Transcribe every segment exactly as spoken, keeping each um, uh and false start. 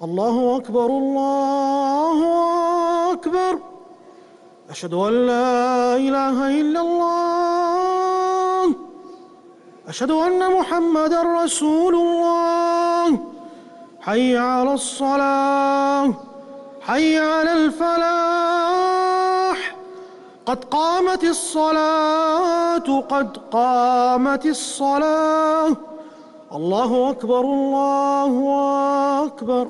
الله أكبر الله أكبر. أشهد أن لا إله إلا الله. أشهد أن محمدًا رسول الله. حي على الصلاة، حي على الفلاح. قد قامت الصلاة، قد قامت الصلاة. الله أكبر الله أكبر.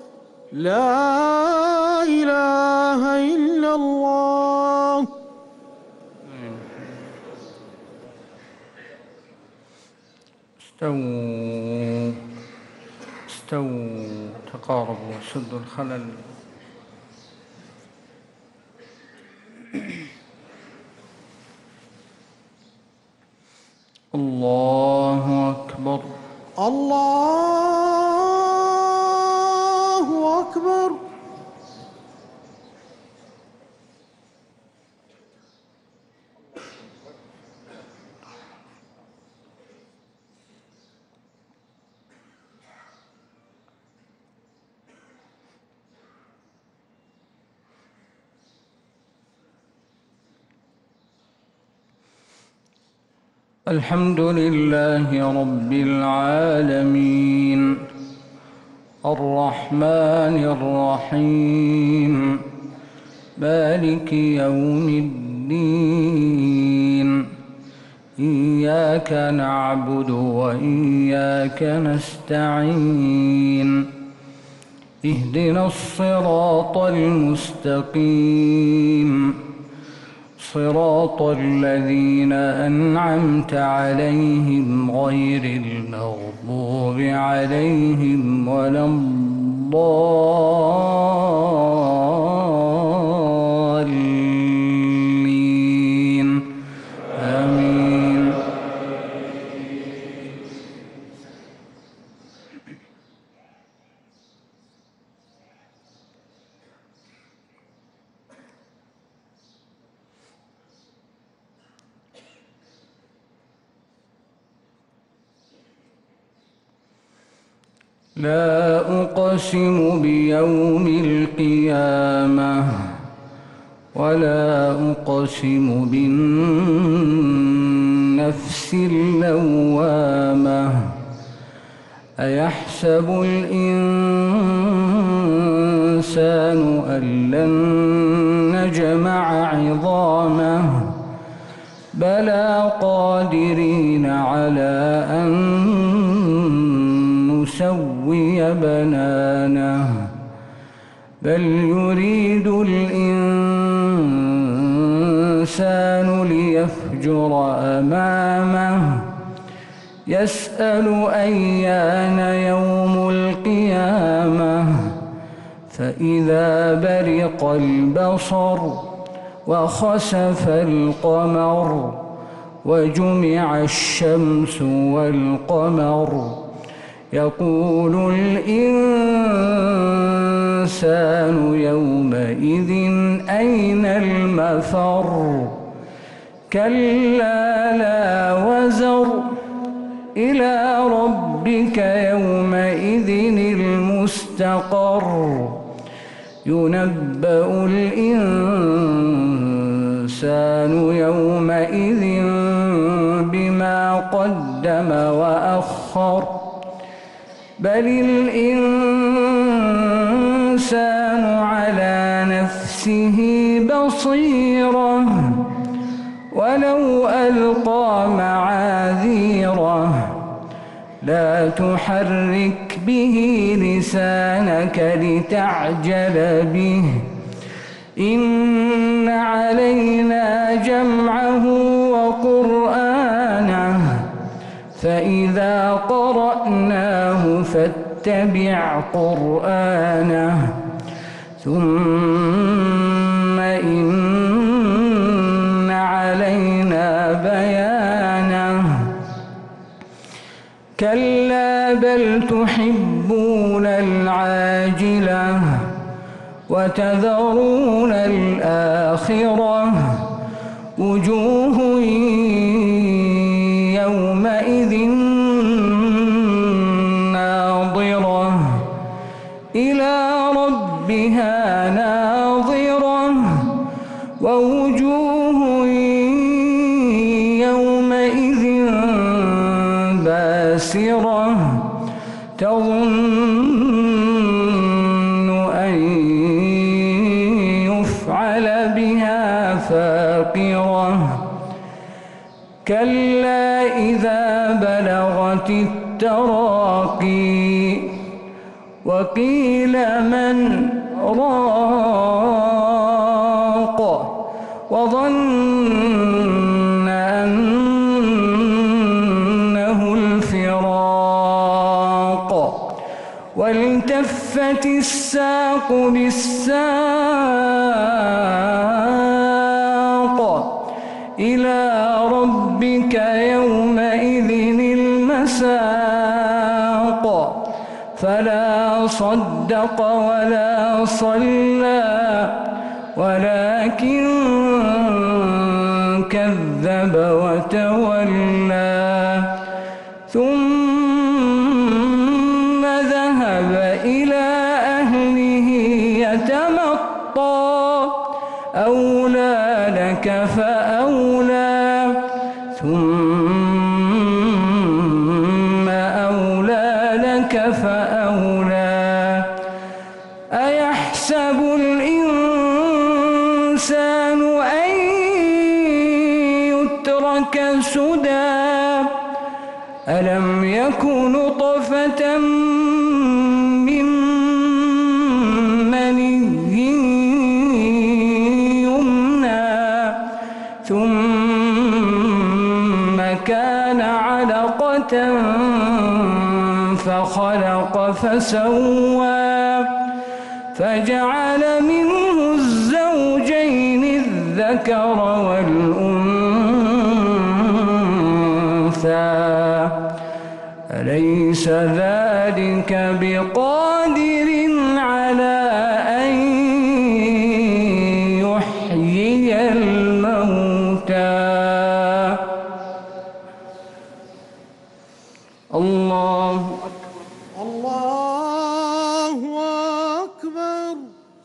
لا إله إلا الله. استووا استووا تقاربوا سدوا الخلل. الله أكبر الله أكبر. الحمد لله رب العالمين الرحمن الرحيم مالك يوم الدين. إياك نعبد وإياك نستعين. اهدنا الصراط المستقيم صراط الذين أنعمت عليهم غير المغضوب عليهم ولا الضالين. آمين. لا أقسم بيوم القيامة ولا أقسم بالنفس اللوامة. أيحسب الإنسان أن لن نجمع عظامه بلى قادرين على أن نسوي بنانه بل يريد الإنسان ليفجر أمامه يسأل أيان يوم القيامة فإذا برق البصر وخسف القمر وجمع الشمس والقمر يقول الإنسان يومئذ أين المفر. كلا لا وزر إلى ربك يومئذ المستقر. ينبأ الإنسان يومئذ بما قدم وأخر بل الإنسان على نفسه بصيرة ولو ألقى معاذيره. لا تحرك به لسانك لتعجل به. إن علينا جمعه وقرآنه فإذا قرأناه فاتبع قرآنه ثم إن علينا بيانه. كلا بل تحبون العاجلة وتذرون الآخرة. وجوه يومئذ ناظرة إلى ربها ناظرة ووجوه يومئذ باسرة تظن أن يفعل بها فاقرة كلا إذا بلغت التراقي وقيل من راق وظن أنه الفراق والتفت الساق بالساق إلى ربك يومئذ المساق فلا صدق ولا صلى ولكن كذب وتولى ثم ذهب إلى أهله يتمطى أولى لك فأولى ثم أولى لك فأولى أيحسب الإنسان أن يترك سدى ألم يك نطفة من مني يمنى ثم كان علقة فخلق فسوى فجعل منه الزوجين الذكر والأنثى أليس ذلك بقادر على أن يحيي الموتى الله أكبر الله أكبر.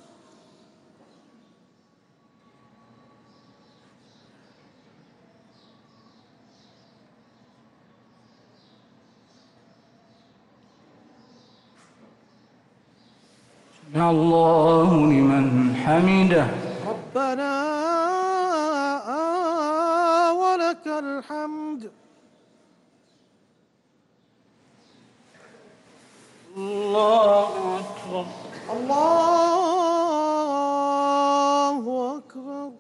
سمع الله لمن حمده ربنا ولك الحمد. الله أكبر الله أكبر.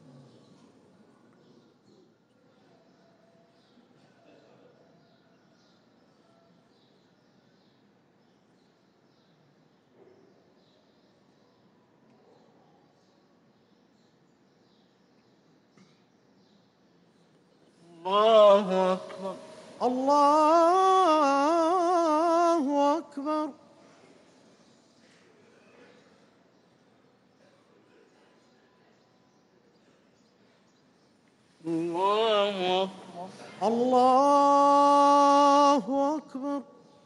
الله أكبر الله أكبر. الله أكبر الله أكبر.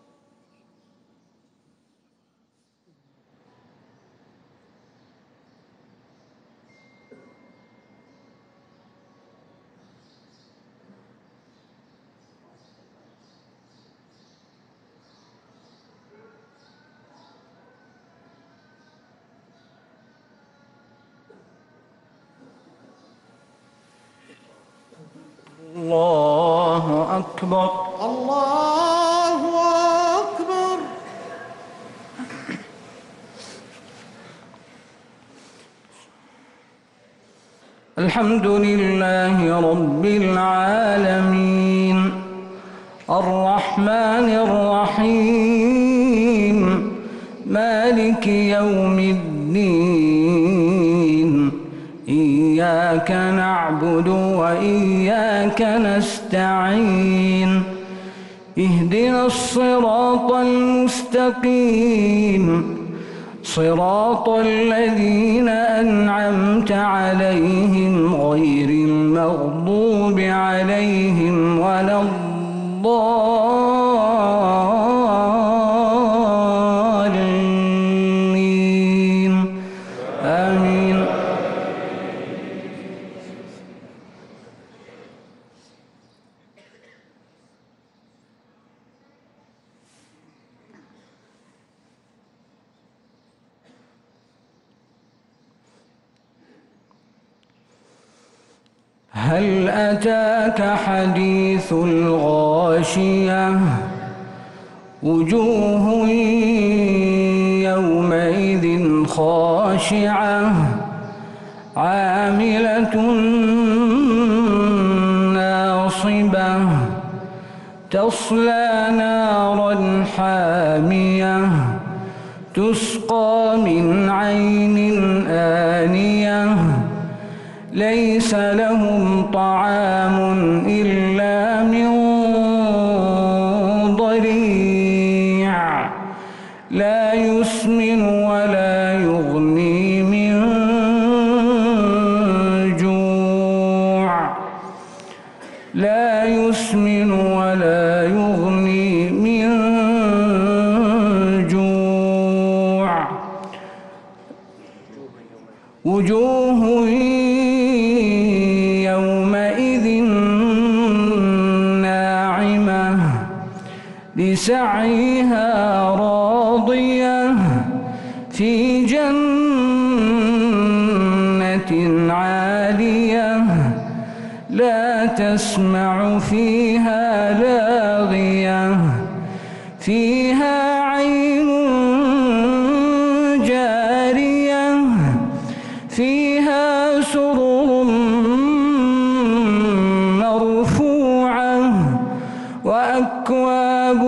الله أكبر الله أكبر. الحمد لله رب العالمين الرحمن الرحيم مالك يوم الدين إياك نعبد وإياك نستعين اهدنا الصراط المستقيم صراط الذين أنعمت عليهم غير المغضوب عليهم ولا الضالين هل أتاك حديث الغاشية وجوه يومئذ خاشعة عاملة ناصبة تصلى نارا حامية تسقى من عين آنية ليس لهم طعام إلا من ضريع لا يسمن ولا يغني من جوع لا يسمن ولا يغني من جوع وجوه يومئذ ناعمة لسعيها راضية في جنة عالية لا تسمع فيها لاغية فيها عين جارية فيها سرر مرفوعة وأكواب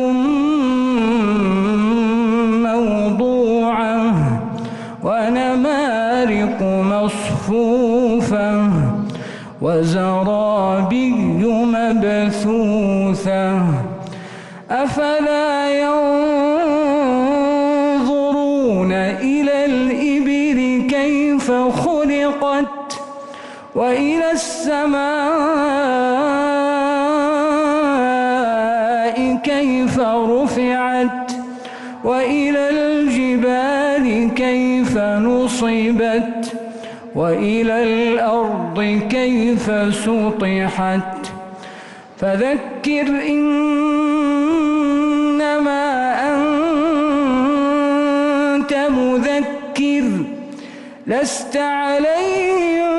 موضوعة ونمارق مصفوفة وزرابي مبثوثة أفلا ينظرون إلى الإبل كيف خلقت وإلى السماء كيف رفعت وإلى الجبال كيف نصبت وإلى الأرض كيف سطحت فذكر إنما أنت مذكر لست عليهم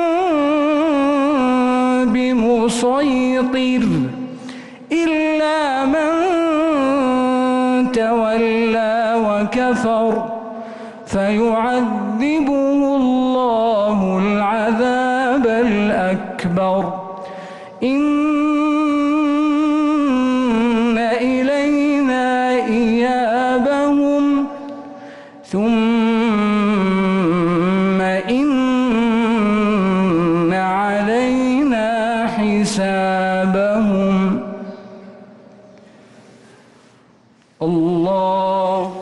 بمسيطر إلا من تولى وكفر فيعذبه الله العذاب الأكبر إن إلينا إيابهم ثم إن علينا حسابهم الله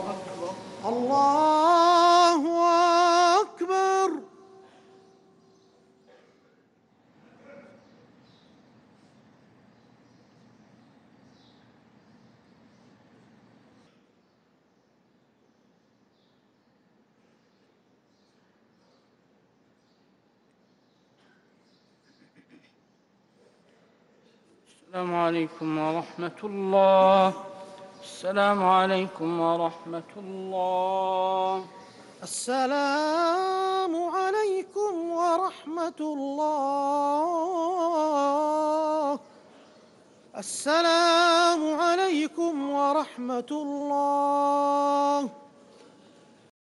الله أكبر. السلام عليكم ورحمة الله. السلام عليكم ورحمة الله. السلام عليكم ورحمة الله. السلام عليكم ورحمة الله.